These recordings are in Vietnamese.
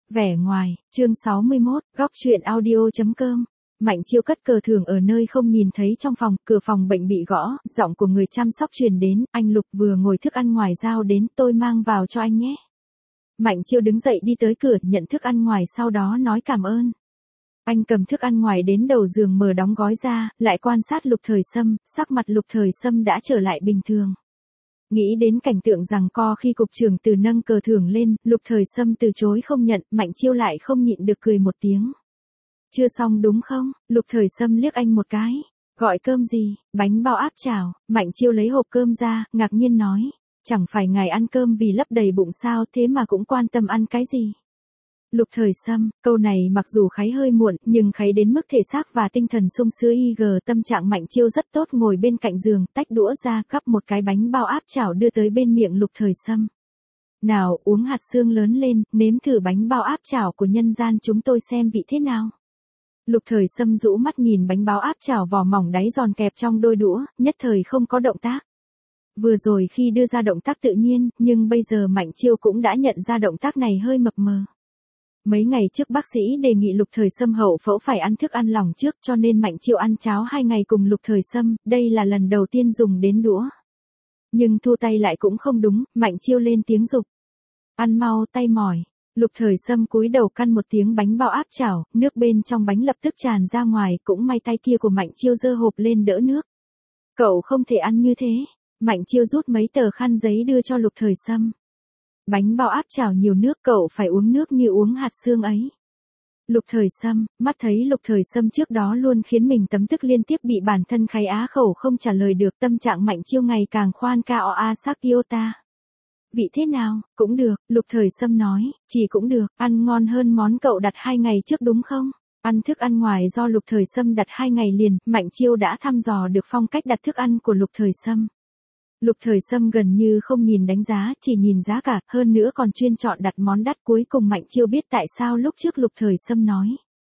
Vẻ ngoài, chương 61, góc chuyện audio.com. Mạnh Chiêu cất cờ thường ở nơi không nhìn thấy trong phòng, cửa phòng bệnh bị gõ, giọng của người chăm sóc truyền đến, anh Lục vừa ngồi thức ăn ngoài giao đến, tôi mang vào cho anh nhé. Mạnh Chiêu đứng dậy đi tới cửa, nhận thức ăn ngoài sau đó nói cảm ơn. Anh cầm thức ăn ngoài đến đầu giường mở đóng gói ra, lại quan sát Lục Thời Sâm, sắc mặt Lục Thời Sâm đã trở lại bình thường. Nghĩ đến cảnh tượng giằng co khi cục trưởng Từ nâng cờ thưởng lên, Lục Thời Sâm từ chối không nhận, Mạnh Chiêu lại không nhịn được cười một tiếng. Chưa xong đúng không? Lục Thời Sâm liếc anh một cái. Gọi cơm gì? Bánh bao áp chảo. Mạnh Chiêu lấy hộp cơm ra, ngạc nhiên nói. Chẳng phải ngài ăn cơm vì lấp đầy bụng sao, thế mà cũng quan tâm ăn cái gì? Lục Thời Sâm, câu này mặc dù kháy hơi muộn, nhưng kháy đến mức thể xác và tinh thần sung sướng tâm trạng Mạnh Chiêu rất tốt, ngồi bên cạnh giường, tách đũa ra, gắp một cái bánh bao áp chảo đưa tới bên miệng Lục Thời Sâm. Nào, uống hạt xương lớn lên, nếm thử bánh bao áp chảo của nhân gian chúng tôi xem vị thế nào. Lục Thời Sâm rũ mắt nhìn bánh bao áp chảo vỏ mỏng đáy giòn kẹp trong đôi đũa, nhất thời không có động tác. Vừa rồi khi đưa ra động tác tự nhiên, nhưng bây giờ Mạnh Chiêu cũng đã nhận ra động tác này hơi mập mờ. Mấy ngày trước bác sĩ đề nghị Lục Thời Sâm hậu phẫu phải ăn thức ăn lỏng trước, cho nên Mạnh Chiêu ăn cháo 2 ngày cùng Lục Thời Sâm, đây là lần đầu tiên dùng đến đũa. Nhưng thu tay lại cũng không đúng, Mạnh Chiêu lên tiếng giục. Ăn mau, tay mỏi. Lục Thời Sâm cúi đầu căn một tiếng bánh bao áp chảo, nước bên trong bánh lập tức tràn ra ngoài, cũng may tay kia của Mạnh Chiêu giơ hộp lên đỡ nước. Cậu không thể ăn như thế. Mạnh Chiêu rút mấy tờ khăn giấy đưa cho Lục Thời Sâm. Bánh bao áp chảo nhiều nước, cậu phải uống nước như uống hạt xương ấy. Lục Thời Sâm, mắt thấy Lục Thời Sâm trước đó luôn khiến mình tấm tức liên tiếp bị bản thân kháy á khẩu không trả lời được, tâm trạng Mạnh Chiêu ngày càng khoan cao a Sakiota. Vị thế nào, cũng được, Lục Thời Sâm nói, chỉ cũng được, ăn ngon hơn món cậu đặt 2 ngày trước đúng không? Ăn thức ăn ngoài do Lục Thời Sâm đặt 2 ngày liền, Mạnh Chiêu đã thăm dò được phong cách đặt thức ăn của Lục Thời Sâm. Lục Thời Sâm gần như không nhìn đánh giá, chỉ nhìn giá cả, hơn nữa còn chuyên chọn đặt món đắt. Cuối cùng Mạnh Chiêu biết tại sao lúc trước Lục Thời Sâm nói.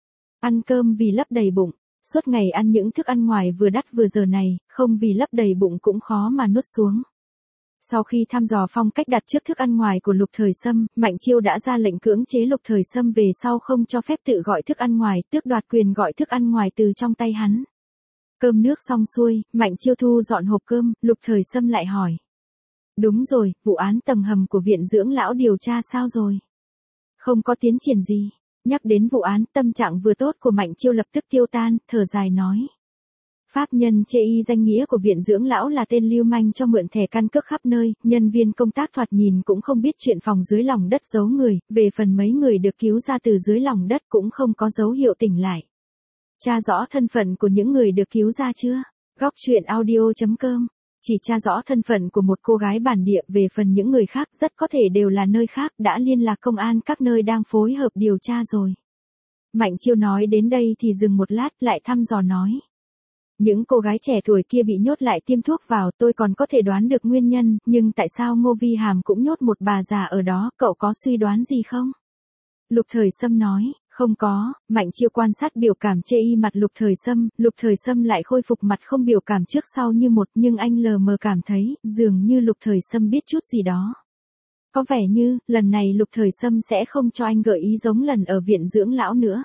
Ăn cơm vì lấp đầy bụng, suốt ngày ăn những thức ăn ngoài vừa đắt vừa giờ này, không vì lấp đầy bụng cũng khó mà nuốt xuống. Sau khi thăm dò phong cách đặt trước thức ăn ngoài của Lục Thời Sâm, Mạnh Chiêu đã ra lệnh cưỡng chế Lục Thời Sâm về sau không cho phép tự gọi thức ăn ngoài, tước đoạt quyền gọi thức ăn ngoài từ trong tay hắn. Cơm nước xong xuôi, Mạnh Chiêu thu dọn hộp cơm, Lục Thời Sâm lại hỏi. Đúng rồi, vụ án tầng hầm của viện dưỡng lão điều tra sao rồi? Không có tiến triển gì. Nhắc đến vụ án, tâm trạng vừa tốt của Mạnh Chiêu lập tức tiêu tan, thở dài nói. Pháp nhân chê y danh nghĩa của viện dưỡng lão là tên lưu manh cho mượn thẻ căn cước khắp nơi, nhân viên công tác thoạt nhìn cũng không biết chuyện phòng dưới lòng đất giấu người, về phần mấy người được cứu ra từ dưới lòng đất cũng không có dấu hiệu tỉnh lại. Tra rõ thân phận của những người được cứu ra chưa? Góc chuyện audio.com. Chỉ tra rõ thân phận của một cô gái bản địa, về phần những người khác rất có thể đều là nơi khác, đã liên lạc công an các nơi đang phối hợp điều tra rồi. Mạnh Chiêu nói đến đây thì dừng một lát lại thăm dò nói. Những cô gái trẻ tuổi kia bị nhốt lại tiêm thuốc vào, tôi còn có thể đoán được nguyên nhân, nhưng tại sao Ngô Vi Hàm cũng nhốt một bà già ở đó, cậu có suy đoán gì không? Lục Thời Sâm nói. Không có. Mạnh Chiêu quan sát biểu cảm chê y mặt Lục Thời Sâm lại khôi phục mặt không biểu cảm trước sau như một, nhưng anh lờ mờ cảm thấy, dường như Lục Thời Sâm biết chút gì đó. Có vẻ như, lần này Lục Thời Sâm sẽ không cho anh gợi ý giống lần ở viện dưỡng lão nữa.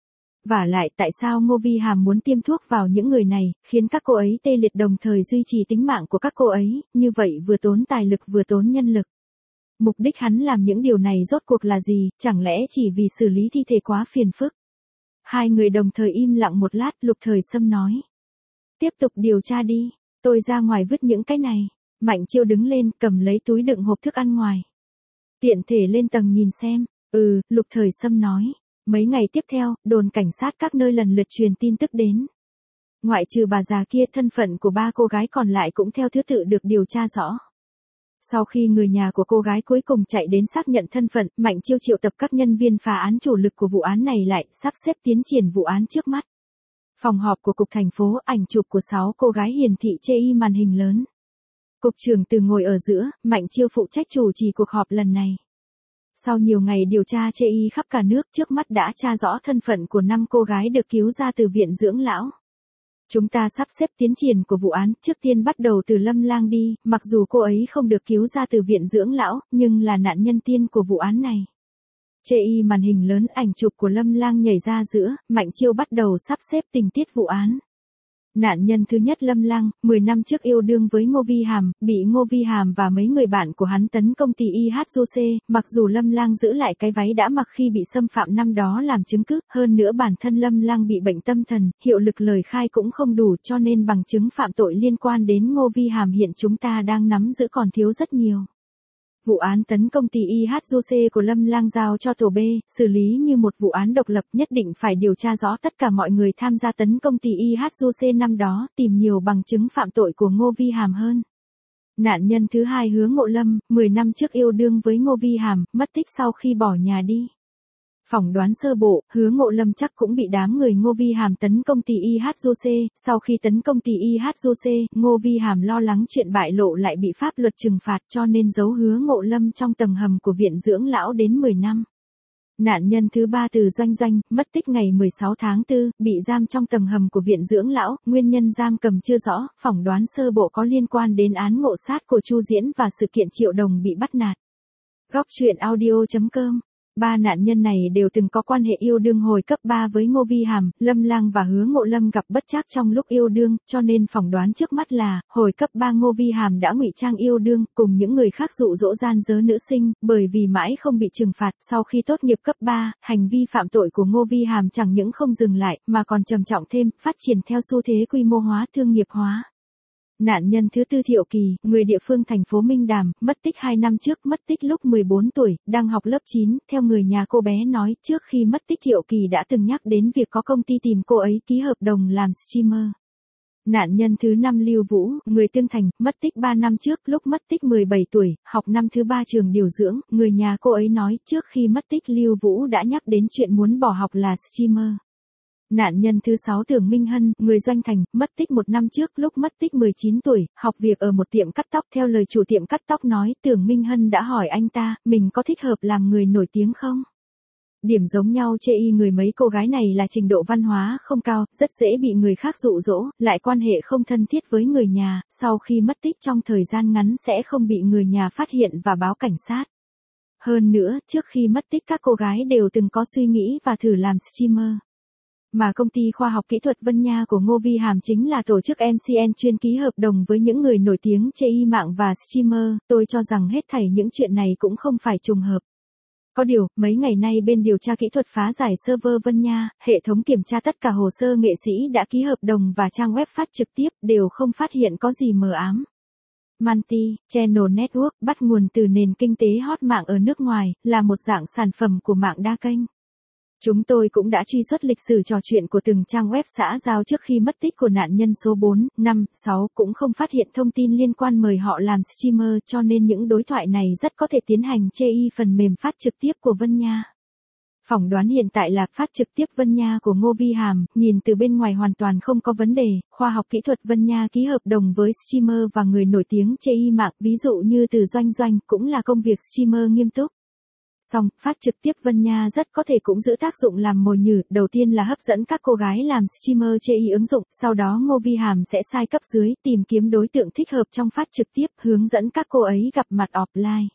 Vả lại, tại sao Ngô Vi Hàm muốn tiêm thuốc vào những người này, khiến các cô ấy tê liệt đồng thời duy trì tính mạng của các cô ấy, như vậy vừa tốn tài lực vừa tốn nhân lực. Mục đích hắn làm những điều này rốt cuộc là gì, chẳng lẽ chỉ vì xử lý thi thể quá phiền phức? Hai người đồng thời im lặng một lát, Lục Thời Sâm nói. Tiếp tục điều tra đi, tôi ra ngoài vứt những cái này. Mạnh Chiêu đứng lên, cầm lấy túi đựng hộp thức ăn ngoài. Tiện thể lên tầng nhìn xem. Lục Thời Sâm nói. Mấy ngày tiếp theo, đồn cảnh sát các nơi lần lượt truyền tin tức đến. Ngoại trừ bà già kia, thân phận của 3 cô gái còn lại cũng theo thứ tự được điều tra rõ. Sau khi người nhà của cô gái cuối cùng chạy đến xác nhận thân phận, Mạnh Chiêu triệu tập các nhân viên phá án chủ lực của vụ án này lại, sắp xếp tiến triển vụ án trước mắt. Phòng họp của cục thành phố, ảnh chụp của 6 cô gái hiển thị chê y màn hình lớn. Cục trưởng Từ ngồi ở giữa, Mạnh Chiêu phụ trách chủ trì cuộc họp lần này. Sau nhiều ngày điều tra chê y khắp cả nước, trước mắt đã tra rõ thân phận của 5 cô gái được cứu ra từ viện dưỡng lão. Chúng ta sắp xếp tiến triển của vụ án, trước tiên bắt đầu từ Lâm Lang đi, mặc dù cô ấy không được cứu ra từ viện dưỡng lão, nhưng là nạn nhân tiên của vụ án này. Chê y màn hình lớn ảnh chụp của Lâm Lang nhảy ra giữa, Mạnh Chiêu bắt đầu sắp xếp tình tiết vụ án. Nạn nhân thứ nhất Lâm Lang, 10 năm trước yêu đương với Ngô Vi Hàm, bị Ngô Vi Hàm và mấy người bạn của hắn tấn công thì IHJC, mặc dù Lâm Lang giữ lại cái váy đã mặc khi bị xâm phạm năm đó làm chứng cứ, hơn nữa bản thân Lâm Lang bị bệnh tâm thần, hiệu lực lời khai cũng không đủ cho nên bằng chứng phạm tội liên quan đến Ngô Vi Hàm hiện chúng ta đang nắm giữ còn thiếu rất nhiều. Vụ án tấn công tỷ IHJC của Lâm Lang giao cho tổ B, xử lý như một vụ án độc lập nhất định phải điều tra rõ tất cả mọi người tham gia tấn công tỷ IHJC năm đó, tìm nhiều bằng chứng phạm tội của Ngô Vi Hàm hơn. Nạn nhân thứ hai Hứa Ngộ Lâm, 10 năm trước yêu đương với Ngô Vi Hàm, mất tích sau khi bỏ nhà đi. Phỏng đoán sơ bộ, Hứa Ngộ Lâm chắc cũng bị đám người Ngô Vi Hàm tấn công tỷ IHJC, sau khi tấn công tỷ IHJC, Ngô Vi Hàm lo lắng chuyện bại lộ lại bị pháp luật trừng phạt cho nên giấu Hứa Ngộ Lâm trong tầng hầm của viện dưỡng lão đến 10 năm. Nạn nhân thứ ba Từ Doanh Doanh, mất tích ngày 16 tháng 4, bị giam trong tầng hầm của viện dưỡng lão, nguyên nhân giam cầm chưa rõ, phỏng đoán sơ bộ có liên quan đến án ngộ sát của Chu Diễn và sự kiện Triệu Đồng bị bắt nạt. Góc truyện audio.com. Ba nạn nhân này đều từng có quan hệ yêu đương hồi cấp 3 với Ngô Vi Hàm, Lâm Lang và Hứa Ngộ Lâm gặp bất trắc trong lúc yêu đương, cho nên phỏng đoán trước mắt là, hồi cấp 3 Ngô Vi Hàm đã ngụy trang yêu đương, cùng những người khác dụ dỗ gian dớ nữ sinh, bởi vì mãi không bị trừng phạt, sau khi tốt nghiệp cấp 3, hành vi phạm tội của Ngô Vi Hàm chẳng những không dừng lại, mà còn trầm trọng thêm, phát triển theo xu thế quy mô hóa thương nghiệp hóa. Nạn nhân thứ tư Thiệu Kỳ, người địa phương thành phố Minh Đàm, mất tích 2 năm trước, mất tích lúc 14 tuổi, đang học lớp 9, theo người nhà cô bé nói, trước khi mất tích Thiệu Kỳ đã từng nhắc đến việc có công ty tìm cô ấy ký hợp đồng làm streamer. Nạn nhân thứ 5 Lưu Vũ, người Tương Thành, mất tích 3 năm trước, lúc mất tích 17 tuổi, học năm thứ 3 trường điều dưỡng, người nhà cô ấy nói, trước khi mất tích Lưu Vũ đã nhắc đến chuyện muốn bỏ học là streamer. Nạn nhân thứ 6 Tưởng Minh Hân, người Doanh Thành, mất tích 1 năm trước, lúc mất tích 19 tuổi, học việc ở một tiệm cắt tóc. Theo lời chủ tiệm cắt tóc nói, Tưởng Minh Hân đã hỏi anh ta, mình có thích hợp làm người nổi tiếng không? Điểm giống nhau chê y người mấy cô gái này là trình độ văn hóa không cao, rất dễ bị người khác dụ dỗ, lại quan hệ không thân thiết với người nhà, sau khi mất tích trong thời gian ngắn sẽ không bị người nhà phát hiện và báo cảnh sát. Hơn nữa, trước khi mất tích các cô gái đều từng có suy nghĩ và thử làm streamer. Mà công ty khoa học kỹ thuật Vân Nha của Ngô Vi Hàm chính là tổ chức MCN chuyên ký hợp đồng với những người nổi tiếng chê y mạng và streamer, tôi cho rằng hết thảy những chuyện này cũng không phải trùng hợp. Có điều, mấy ngày nay bên điều tra kỹ thuật phá giải server Vân Nha, hệ thống kiểm tra tất cả hồ sơ nghệ sĩ đã ký hợp đồng và trang web phát trực tiếp đều không phát hiện có gì mờ ám. Multi-channel network bắt nguồn từ nền kinh tế hot mạng ở nước ngoài, là một dạng sản phẩm của mạng đa kênh. Chúng tôi cũng đã truy xuất lịch sử trò chuyện của từng trang web xã giao trước khi mất tích của nạn nhân số 4, 5, 6 cũng không phát hiện thông tin liên quan mời họ làm streamer cho nên những đối thoại này rất có thể tiến hành chê y phần mềm phát trực tiếp của Vân Nha. Phỏng đoán hiện tại là phát trực tiếp Vân Nha của Ngô Vi Hàm, nhìn từ bên ngoài hoàn toàn không có vấn đề, khoa học kỹ thuật Vân Nha ký hợp đồng với streamer và người nổi tiếng chê y mạng, ví dụ như Từ Doanh Doanh cũng là công việc streamer nghiêm túc. Song, phát trực tiếp Vân Nha rất có thể cũng giữ tác dụng làm mồi nhử, đầu tiên là hấp dẫn các cô gái làm streamer chê y ứng dụng, sau đó Ngô Vi Hàm sẽ sai cấp dưới, tìm kiếm đối tượng thích hợp trong phát trực tiếp, hướng dẫn các cô ấy gặp mặt offline.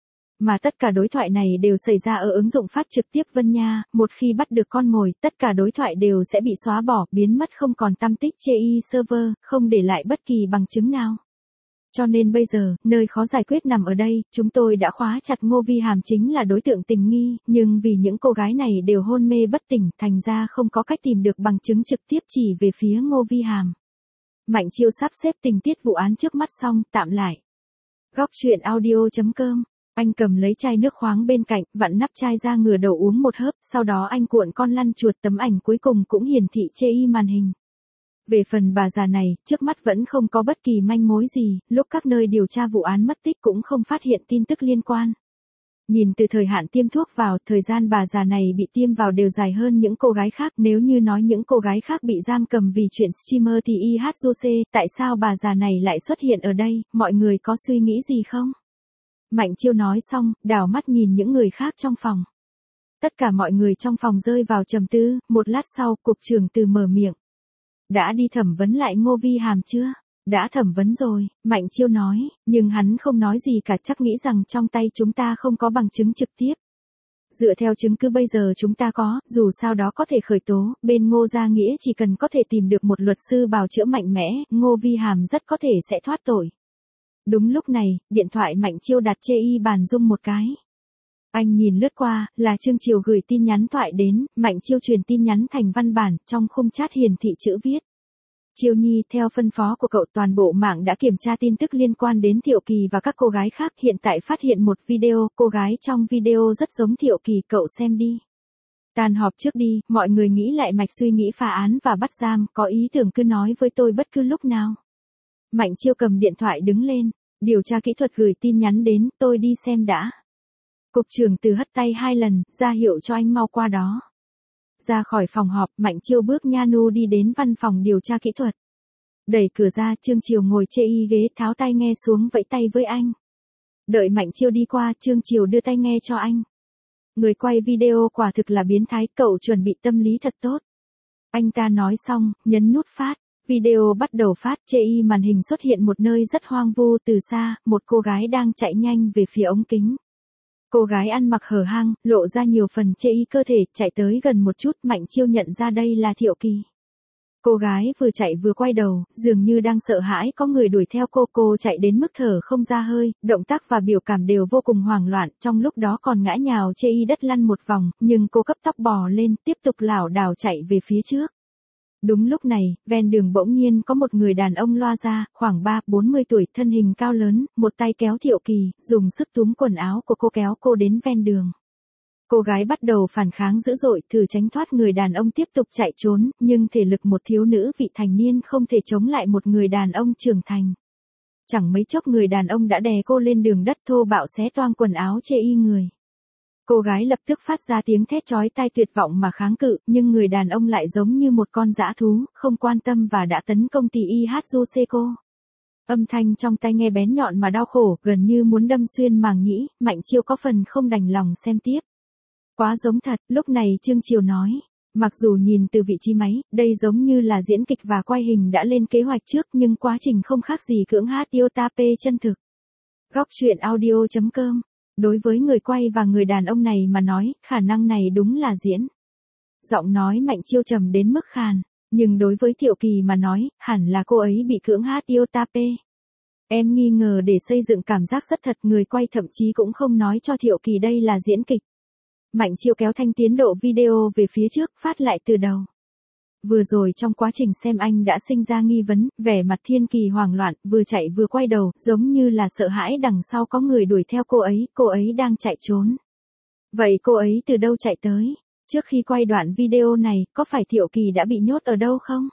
Mà tất cả đối thoại này đều xảy ra ở ứng dụng phát trực tiếp Vân Nha, một khi bắt được con mồi, tất cả đối thoại đều sẽ bị xóa bỏ, biến mất không còn tăm tích chê y server, không để lại bất kỳ bằng chứng nào. Cho nên bây giờ, nơi khó giải quyết nằm ở đây, chúng tôi đã khóa chặt Ngô Vi Hàm chính là đối tượng tình nghi, nhưng vì những cô gái này đều hôn mê bất tỉnh, thành ra không có cách tìm được bằng chứng trực tiếp chỉ về phía Ngô Vi Hàm. Mạnh Chiêu sắp xếp tình tiết vụ án trước mắt xong, tạm lại. Góc truyện audio.com. Anh cầm lấy chai nước khoáng bên cạnh, vặn nắp chai ra ngửa đầu uống một hớp, sau đó anh cuộn con lăn chuột, tấm ảnh cuối cùng cũng hiển thị chê y màn hình. Về phần bà già này, trước mắt vẫn không có bất kỳ manh mối gì, lúc các nơi điều tra vụ án mất tích cũng không phát hiện tin tức liên quan. Nhìn từ thời hạn tiêm thuốc vào, thời gian bà già này bị tiêm vào đều dài hơn những cô gái khác, nếu như nói những cô gái khác bị giam cầm vì chuyện streamer thì IHJC, tại sao bà già này lại xuất hiện ở đây, mọi người có suy nghĩ gì không? Mạnh Chiêu nói xong, đảo mắt nhìn những người khác trong phòng. Tất cả mọi người trong phòng rơi vào trầm tư, một lát sau, cục trưởng Từ mở miệng. Đã đi thẩm vấn lại Ngô Vi Hàm chưa? Đã thẩm vấn rồi, Mạnh Chiêu nói, nhưng hắn không nói gì cả, chắc nghĩ rằng trong tay chúng ta không có bằng chứng trực tiếp. Dựa theo chứng cứ bây giờ chúng ta có, dù sao đó có thể khởi tố, bên Ngô Gia Nghĩa chỉ cần có thể tìm được một luật sư bào chữa mạnh mẽ, Ngô Vi Hàm rất có thể sẽ thoát tội. Đúng lúc này, điện thoại Mạnh Chiêu đặt chê y bàn rung một cái. Anh nhìn lướt qua, là Trương Chiều gửi tin nhắn thoại đến, Mạnh Chiêu truyền tin nhắn thành văn bản, trong khung chat hiển thị chữ viết. Chiêu Nhi, theo phân phó của cậu toàn bộ mạng đã kiểm tra tin tức liên quan đến Thiệu Kỳ và các cô gái khác, hiện tại phát hiện một video, cô gái trong video rất giống Thiệu Kỳ, cậu xem đi. Tan họp trước đi, mọi người nghĩ lại mạch suy nghĩ phá án và bắt giam, có ý tưởng cứ nói với tôi bất cứ lúc nào. Mạnh Chiêu cầm điện thoại đứng lên, điều tra kỹ thuật gửi tin nhắn đến, tôi đi xem đã. Cục trưởng Từ hất tay 2 lần, ra hiệu cho anh mau qua đó. Ra khỏi phòng họp, Mạnh Chiêu bước nha nu đi đến văn phòng điều tra kỹ thuật. Đẩy cửa ra, Trương Chiều ngồi chê y ghế, tháo tai nghe xuống vẫy tay với anh. Đợi Mạnh Chiêu đi qua, Trương Chiều đưa tai nghe cho anh. Người quay video quả thực là biến thái, cậu chuẩn bị tâm lý thật tốt. Anh ta nói xong, nhấn nút phát. Video bắt đầu phát, chê y màn hình xuất hiện một nơi rất hoang vu, từ xa, một cô gái đang chạy nhanh về phía ống kính. Cô gái ăn mặc hở hang, lộ ra nhiều phần chê y cơ thể, chạy tới gần một chút, Mạnh Chiêu nhận ra đây là Thiệu Kỳ. Cô gái vừa chạy vừa quay đầu, dường như đang sợ hãi có người đuổi theo cô chạy đến mức thở không ra hơi, động tác và biểu cảm đều vô cùng hoảng loạn, trong lúc đó còn ngã nhào chê y đất lăn một vòng, nhưng cô cấp tốc bò lên, tiếp tục lảo đảo chạy về phía trước. Đúng lúc này, ven đường bỗng nhiên có một người đàn ông loa ra, khoảng 3-40 tuổi, thân hình cao lớn, một tay kéo Thiệu Kỳ, dùng sức túm quần áo của cô kéo cô đến ven đường. Cô gái bắt đầu phản kháng dữ dội, thử tránh thoát người đàn ông tiếp tục chạy trốn, nhưng thể lực một thiếu nữ vị thành niên không thể chống lại một người đàn ông trưởng thành. Chẳng mấy chốc người đàn ông đã đè cô lên đường đất, thô bạo xé toang quần áo chê y người. Cô gái lập tức phát ra tiếng thét chói tai tuyệt vọng mà kháng cự, nhưng người đàn ông lại giống như một con dã thú, không quan tâm và đã tấn công tỉ y Hatsu cô. Âm thanh trong tai nghe bén nhọn mà đau khổ, gần như muốn đâm xuyên màng nhĩ, Mạnh Chiêu có phần không đành lòng xem tiếp. Quá giống thật, lúc này Trương Chiều nói. Mặc dù nhìn từ vị trí máy, đây giống như là diễn kịch và quay hình đã lên kế hoạch trước, nhưng quá trình không khác gì cưỡng hát Yotape chân thực. Góc truyện audio.com. Đối với người quay và người đàn ông này mà nói, khả năng này đúng là diễn. Giọng nói Mạnh Chiêu trầm đến mức khàn, nhưng đối với Thiệu Kỳ mà nói, hẳn là cô ấy bị cưỡng hát Yotape. Em nghi ngờ để xây dựng cảm giác rất thật, người quay thậm chí cũng không nói cho Thiệu Kỳ đây là diễn kịch. Mạnh Chiêu kéo thanh tiến độ video về phía trước, phát lại từ đầu. Vừa rồi trong quá trình xem anh đã sinh ra nghi vấn, vẻ mặt Thiên Kỳ hoảng loạn, vừa chạy vừa quay đầu, giống như là sợ hãi đằng sau có người đuổi theo cô ấy đang chạy trốn. Vậy cô ấy từ đâu chạy tới? Trước khi quay đoạn video này, có phải Thiệu Kỳ đã bị nhốt ở đâu không?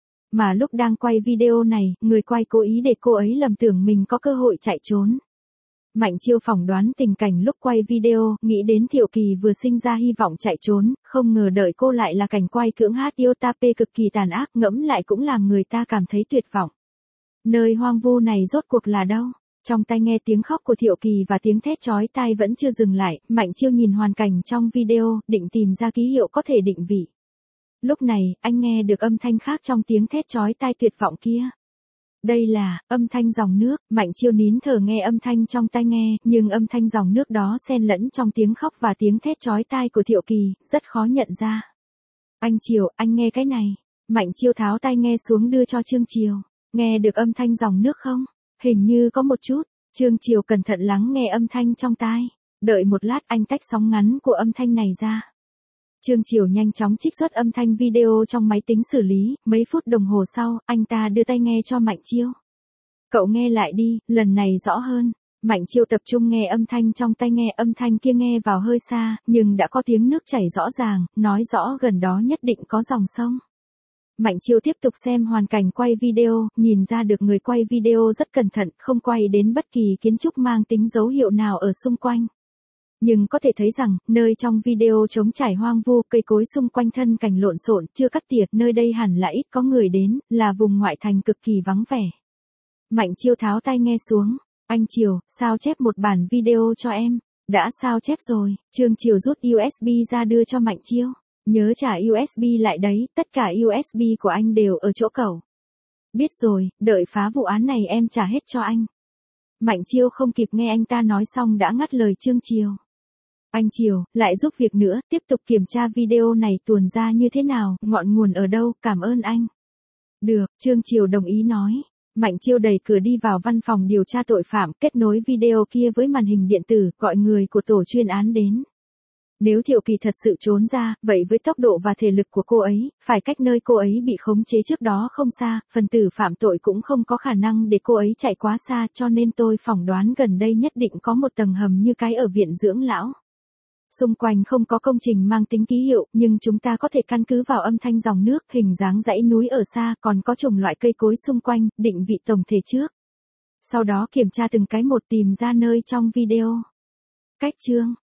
Mà lúc đang quay video này, người quay cố ý để cô ấy lầm tưởng mình có cơ hội chạy trốn. Mạnh Chiêu phỏng đoán tình cảnh lúc quay video, nghĩ đến Thiệu Kỳ vừa sinh ra hy vọng chạy trốn, không ngờ đợi cô lại là cảnh quay cưỡng hát Yotape cực kỳ tàn ác, ngẫm lại cũng làm người ta cảm thấy tuyệt vọng. Nơi hoang vu này rốt cuộc là đâu? Trong tai nghe tiếng khóc của Thiệu Kỳ và tiếng thét chói tai vẫn chưa dừng lại, Mạnh Chiêu nhìn hoàn cảnh trong video, định tìm ra ký hiệu có thể định vị. Lúc này, anh nghe được âm thanh khác trong tiếng thét chói tai tuyệt vọng kia. Đây là âm thanh dòng nước, Mạnh Chiêu nín thở nghe âm thanh trong tai nghe, nhưng âm thanh dòng nước đó xen lẫn trong tiếng khóc và tiếng thét chói tai của Thiệu Kỳ, rất khó nhận ra. Anh Chiều, anh nghe cái này. Mạnh Chiêu tháo tai nghe xuống đưa cho Trương Chiều. Nghe được âm thanh dòng nước không? Hình như có một chút. Trương Chiều cẩn thận lắng nghe âm thanh trong tai. Đợi một lát anh tách sóng ngắn của âm thanh này ra. Trương Chiều nhanh chóng trích xuất âm thanh video trong máy tính xử lý, mấy phút đồng hồ sau, anh ta đưa tai nghe cho Mạnh Chiêu. Cậu nghe lại đi, lần này rõ hơn. Mạnh Chiêu tập trung nghe âm thanh trong tai nghe, âm thanh kia nghe vào hơi xa, nhưng đã có tiếng nước chảy rõ ràng, nói rõ gần đó nhất định có dòng sông. Mạnh Chiêu tiếp tục xem hoàn cảnh quay video, nhìn ra được người quay video rất cẩn thận, không quay đến bất kỳ kiến trúc mang tính dấu hiệu nào ở xung quanh. Nhưng có thể thấy rằng, nơi trong video trống trải hoang vu, cây cối xung quanh thân cảnh lộn xộn, chưa cắt tỉa, nơi đây hẳn là ít có người đến, là vùng ngoại thành cực kỳ vắng vẻ. Mạnh Chiêu tháo tai nghe xuống. Anh Chiều, sao chép một bản video cho em. Đã sao chép rồi. Trương Chiều rút USB ra đưa cho Mạnh Chiêu. Nhớ trả USB lại đấy, tất cả USB của anh đều ở chỗ cậu. Biết rồi, đợi phá vụ án này em trả hết cho anh. Mạnh Chiêu không kịp nghe anh ta nói xong đã ngắt lời Trương Chiều. Anh Triều, lại giúp việc nữa, tiếp tục kiểm tra video này tuồn ra như thế nào, ngọn nguồn ở đâu, cảm ơn anh. Được, Trương Triều đồng ý nói. Mạnh Chiêu đẩy cửa đi vào văn phòng điều tra tội phạm, kết nối video kia với màn hình điện tử, gọi người của tổ chuyên án đến. Nếu Thiệu Kỳ thật sự trốn ra, vậy với tốc độ và thể lực của cô ấy, phải cách nơi cô ấy bị khống chế trước đó không xa, phần tử phạm tội cũng không có khả năng để cô ấy chạy quá xa, cho nên tôi phỏng đoán gần đây nhất định có một tầng hầm như cái ở viện dưỡng lão. Xung quanh không có công trình mang tính ký hiệu, nhưng chúng ta có thể căn cứ vào âm thanh dòng nước, hình dáng dãy núi ở xa, còn có chủng loại cây cối xung quanh, định vị tổng thể trước. Sau đó kiểm tra từng cái một tìm ra nơi trong video. Cách chương